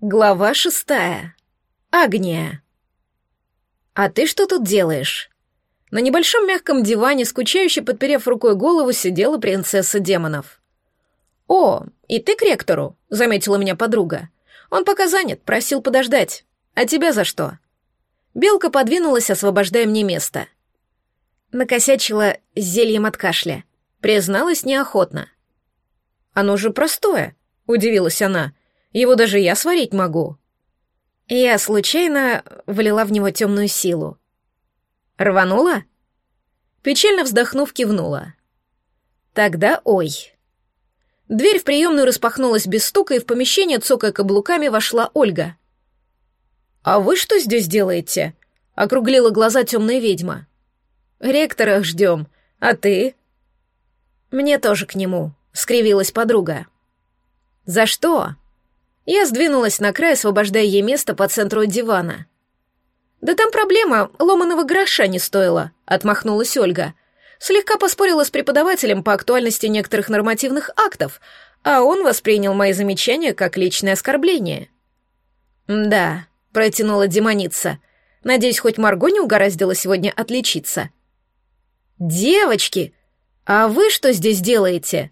Глава 6. Агния. «А ты что тут делаешь?» На небольшом мягком диване, скучающе подперев рукой голову, сидела принцесса демонов. «О, и ты к ректору?» — заметила меня подруга. «Он пока занят, просил подождать. А тебя за что?» Белка подвинулась, освобождая мне место. Накосячила зельем от кашля. Призналась неохотно. «Оно же простое», — удивилась она. «Его даже я сварить могу». Я случайно влила в него темную силу. «Рванула?» Печально вздохнув, кивнула. «Тогда ой». Дверь в приемную распахнулась без стука, и в помещение, цокая каблуками, вошла Ольга. «А вы что здесь делаете?» — округлила глаза темная ведьма. «Ректора ждем. А ты?» «Мне тоже к нему», — скривилась подруга. «За что?» Я сдвинулась на край, освобождая ей место по центру от дивана. «Да там проблема, ломаного гроша не стоило», — отмахнулась Ольга. Слегка поспорила с преподавателем по актуальности некоторых нормативных актов, а он воспринял мои замечания как личное оскорбление. «Да», — протянула демоница. «Надеюсь, хоть Марго не угораздило сегодня отличиться». «Девочки, а вы что здесь делаете?»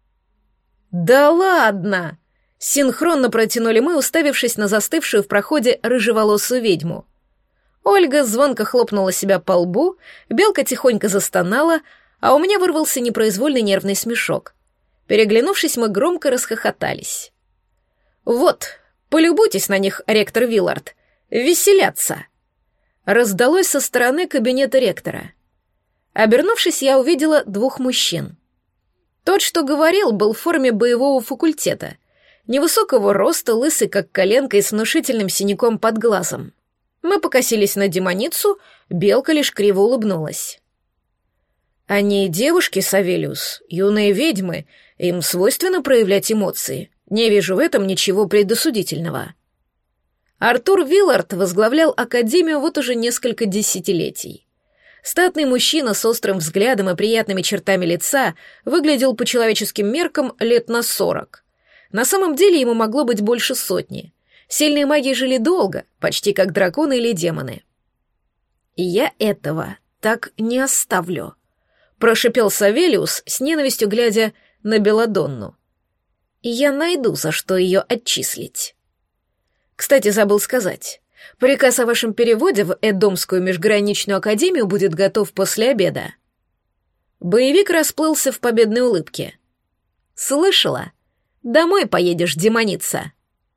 «Да ладно!» Синхронно протянули мы, уставившись на застывшую в проходе рыжеволосую ведьму. Ольга звонко хлопнула себя по лбу, Белка тихонько застонала, а у меня вырвался непроизвольный нервный смешок. Переглянувшись, мы громко расхохотались. «Вот, полюбуйтесь на них, ректор Виллард. Веселятся!» Раздалось со стороны кабинета ректора. Обернувшись, я увидела двух мужчин. Тот, что говорил, был в форме боевого факультета. Невысокого роста, лысый как коленка и с внушительным синяком под глазом. Мы покосились на демоницу, Белка лишь криво улыбнулась. «Они девушки, Савелиус, юные ведьмы, им свойственно проявлять эмоции. Не вижу в этом ничего предосудительного». Артур Виллард возглавлял Академию вот уже несколько десятилетий. Статный мужчина с острым взглядом и приятными чертами лица выглядел по человеческим меркам лет на 40. На самом деле ему могло быть больше 100. Сильные маги жили долго, почти как драконы или демоны. «И я этого так не оставлю», — прошипел Савелиус, с ненавистью глядя на Беладонну. «И я найду, за что ее отчислить». Кстати, забыл сказать. Приказ о вашем переводе в Эдомскую межграничную академию будет готов после обеда. Боевик расплылся в победной улыбке. «Слышала? Домой поедешь, демоница».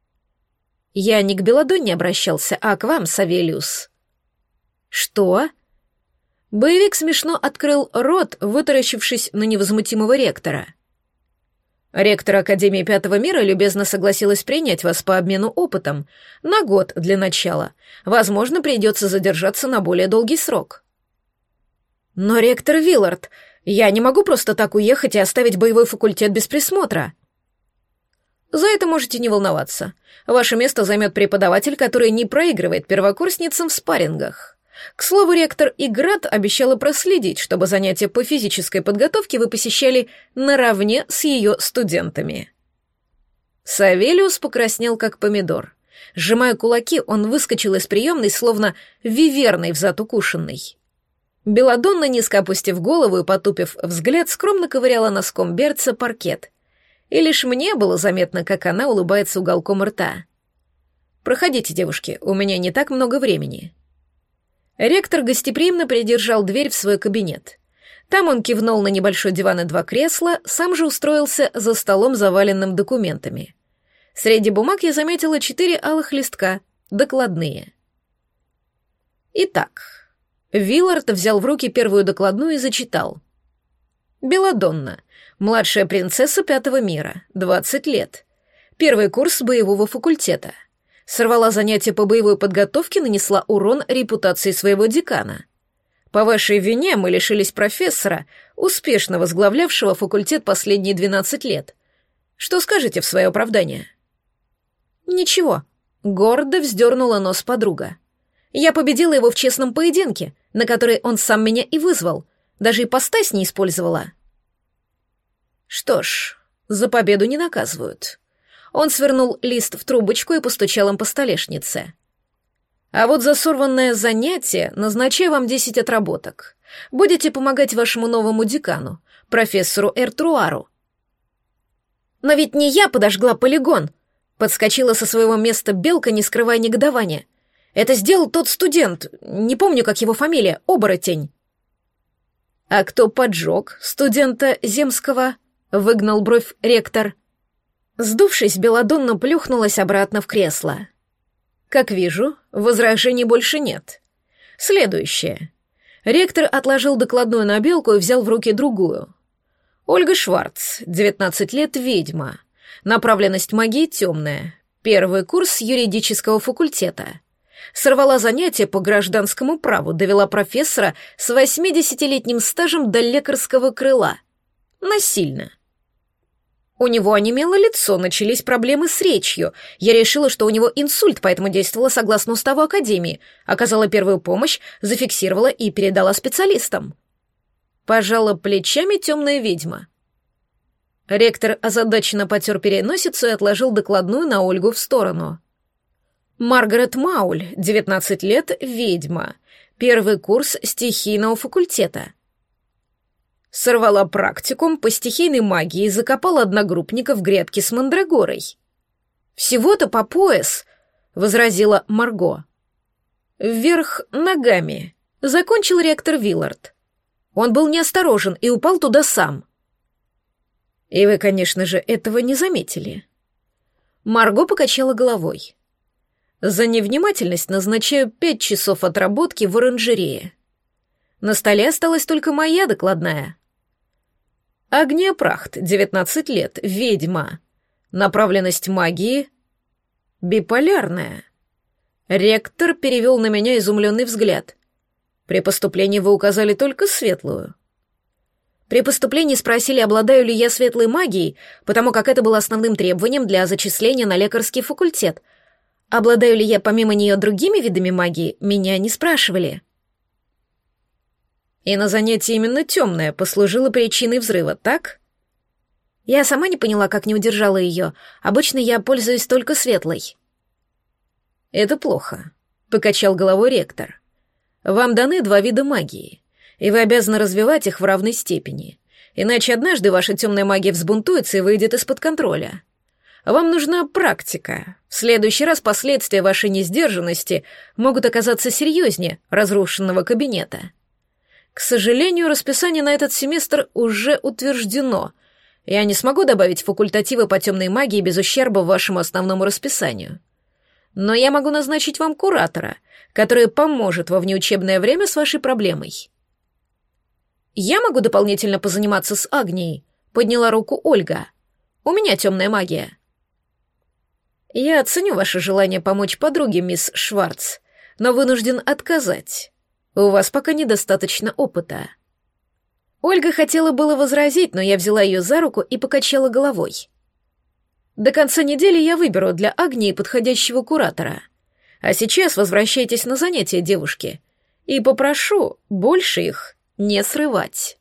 Я не к Беладонне обращался, а к вам, Савелиус. «Что?» Боевик смешно открыл рот, вытаращившись на невозмутимого ректора. «Ректор Академии Пятого Мира любезно согласилась принять вас по обмену опытом. На год для начала. Возможно, придется задержаться на более долгий срок». «Но, ректор Виллард, я не могу просто так уехать и оставить боевой факультет без присмотра». «За это можете не волноваться. Ваше место займет преподаватель, который не проигрывает первокурсницам в спаррингах. К слову, ректор Играт обещала проследить, чтобы занятия по физической подготовке вы посещали наравне с ее студентами». Савелиус покраснел, как помидор. Сжимая кулаки, он выскочил из приемной, словно виверной взад укушенный. Беладонна, низко опустив голову и потупив взгляд, скромно ковыряла носком берца паркет. И лишь мне было заметно, как она улыбается уголком рта. «Проходите, девушки, у меня не так много времени». Ректор гостеприимно придержал дверь в свой кабинет. Там он кивнул на небольшой диван и 2 кресла, сам же устроился за столом, заваленным документами. Среди бумаг я заметила 4 алых листка, докладные. Итак, Виллард взял в руки первую докладную и зачитал. «Беладонна, младшая принцесса Пятого Мира, 20 лет. Первый курс боевого факультета. Сорвала занятия по боевой подготовке, нанесла урон репутации своего декана. По вашей вине мы лишились профессора, успешно возглавлявшего факультет последние 12 лет. Что скажете в свое оправдание?» «Ничего», — гордо вздернула нос подруга. «Я победила его в честном поединке, на который он сам меня и вызвал. Даже ипостась не использовала». «Что ж, за победу не наказывают. Он свернул лист в трубочку и постучал им по столешнице. «А вот за сорванное занятие назначаю вам 10 отработок. Будете помогать вашему новому декану, профессору Эртруару». «Но ведь не я подожгла полигон!» Подскочила со своего места Белка, не скрывая негодования. «Это сделал тот студент, не помню, как его фамилия, оборотень». «А кто поджег студента Земского?» — выгнал бровь ректор. Сдувшись, Беладонна плюхнулась обратно в кресло. «Как вижу, возражений больше нет. Следующее». Ректор отложил докладную на Белку и взял в руки другую. Ольга Шварц, 19 лет, ведьма. Направленность магии темная. Первый курс юридического факультета. Сорвала занятия по гражданскому праву, довела профессора с 80-летним стажем до лекарского крыла. Насильно. У него онемело лицо, начались проблемы с речью. Я решила, что у него инсульт, поэтому действовала согласно уставу Академии, оказала первую помощь, зафиксировала и передала специалистам. Пожала плечами темная ведьма. Ректор озадаченно потер переносицу и отложил докладную на Ольгу в сторону. Маргарет Мауль, 19 лет, ведьма. Первый курс стихийного факультета. Сорвала практикум по стихийной магии и закопала одногруппника в грядке с мандрагорой. «Всего-то по пояс», — возразила Марго. «Вверх ногами», — закончил ректор Виллард. Он был неосторожен и упал туда сам. И вы, конечно же, этого не заметили. Марго покачала головой. За невнимательность назначаю 5 часов отработки в оранжерее. На столе осталась только моя докладная. Агния Прахт, 19 лет, ведьма. Направленность магии биполярная. Ректор перевел на меня изумленный взгляд. При поступлении вы указали только светлую. При поступлении спросили, обладаю ли я светлой магией, потому как это было основным требованием для зачисления на лекарский факультет. Обладаю ли я помимо нее другими видами магии, меня не спрашивали. И на занятии именно темная послужила причиной взрыва, так? Я сама не поняла, как не удержала ее. Обычно я пользуюсь только светлой. Это плохо, покачал головой ректор. Вам даны 2 вида магии, и вы обязаны развивать их в равной степени. Иначе однажды ваша темная магия взбунтуется и выйдет из-под контроля. Вам нужна практика. В следующий раз последствия вашей несдержанности могут оказаться серьезнее разрушенного кабинета. К сожалению, расписание на этот семестр уже утверждено. Я не смогу добавить факультативы по темной магии без ущерба вашему основному расписанию. Но я могу назначить вам куратора, который поможет во внеучебное время с вашей проблемой. Я могу дополнительно позаниматься с Агнией, подняла руку Ольга. У меня темная магия. Я оценю ваше желание помочь подруге, мисс Шварц, но вынужден отказать. У вас пока недостаточно опыта. Ольга хотела было возразить, но я взяла ее за руку и покачала головой. До конца недели я выберу для Агнии подходящего куратора. А сейчас возвращайтесь на занятия, девушки, и попрошу больше их не срывать.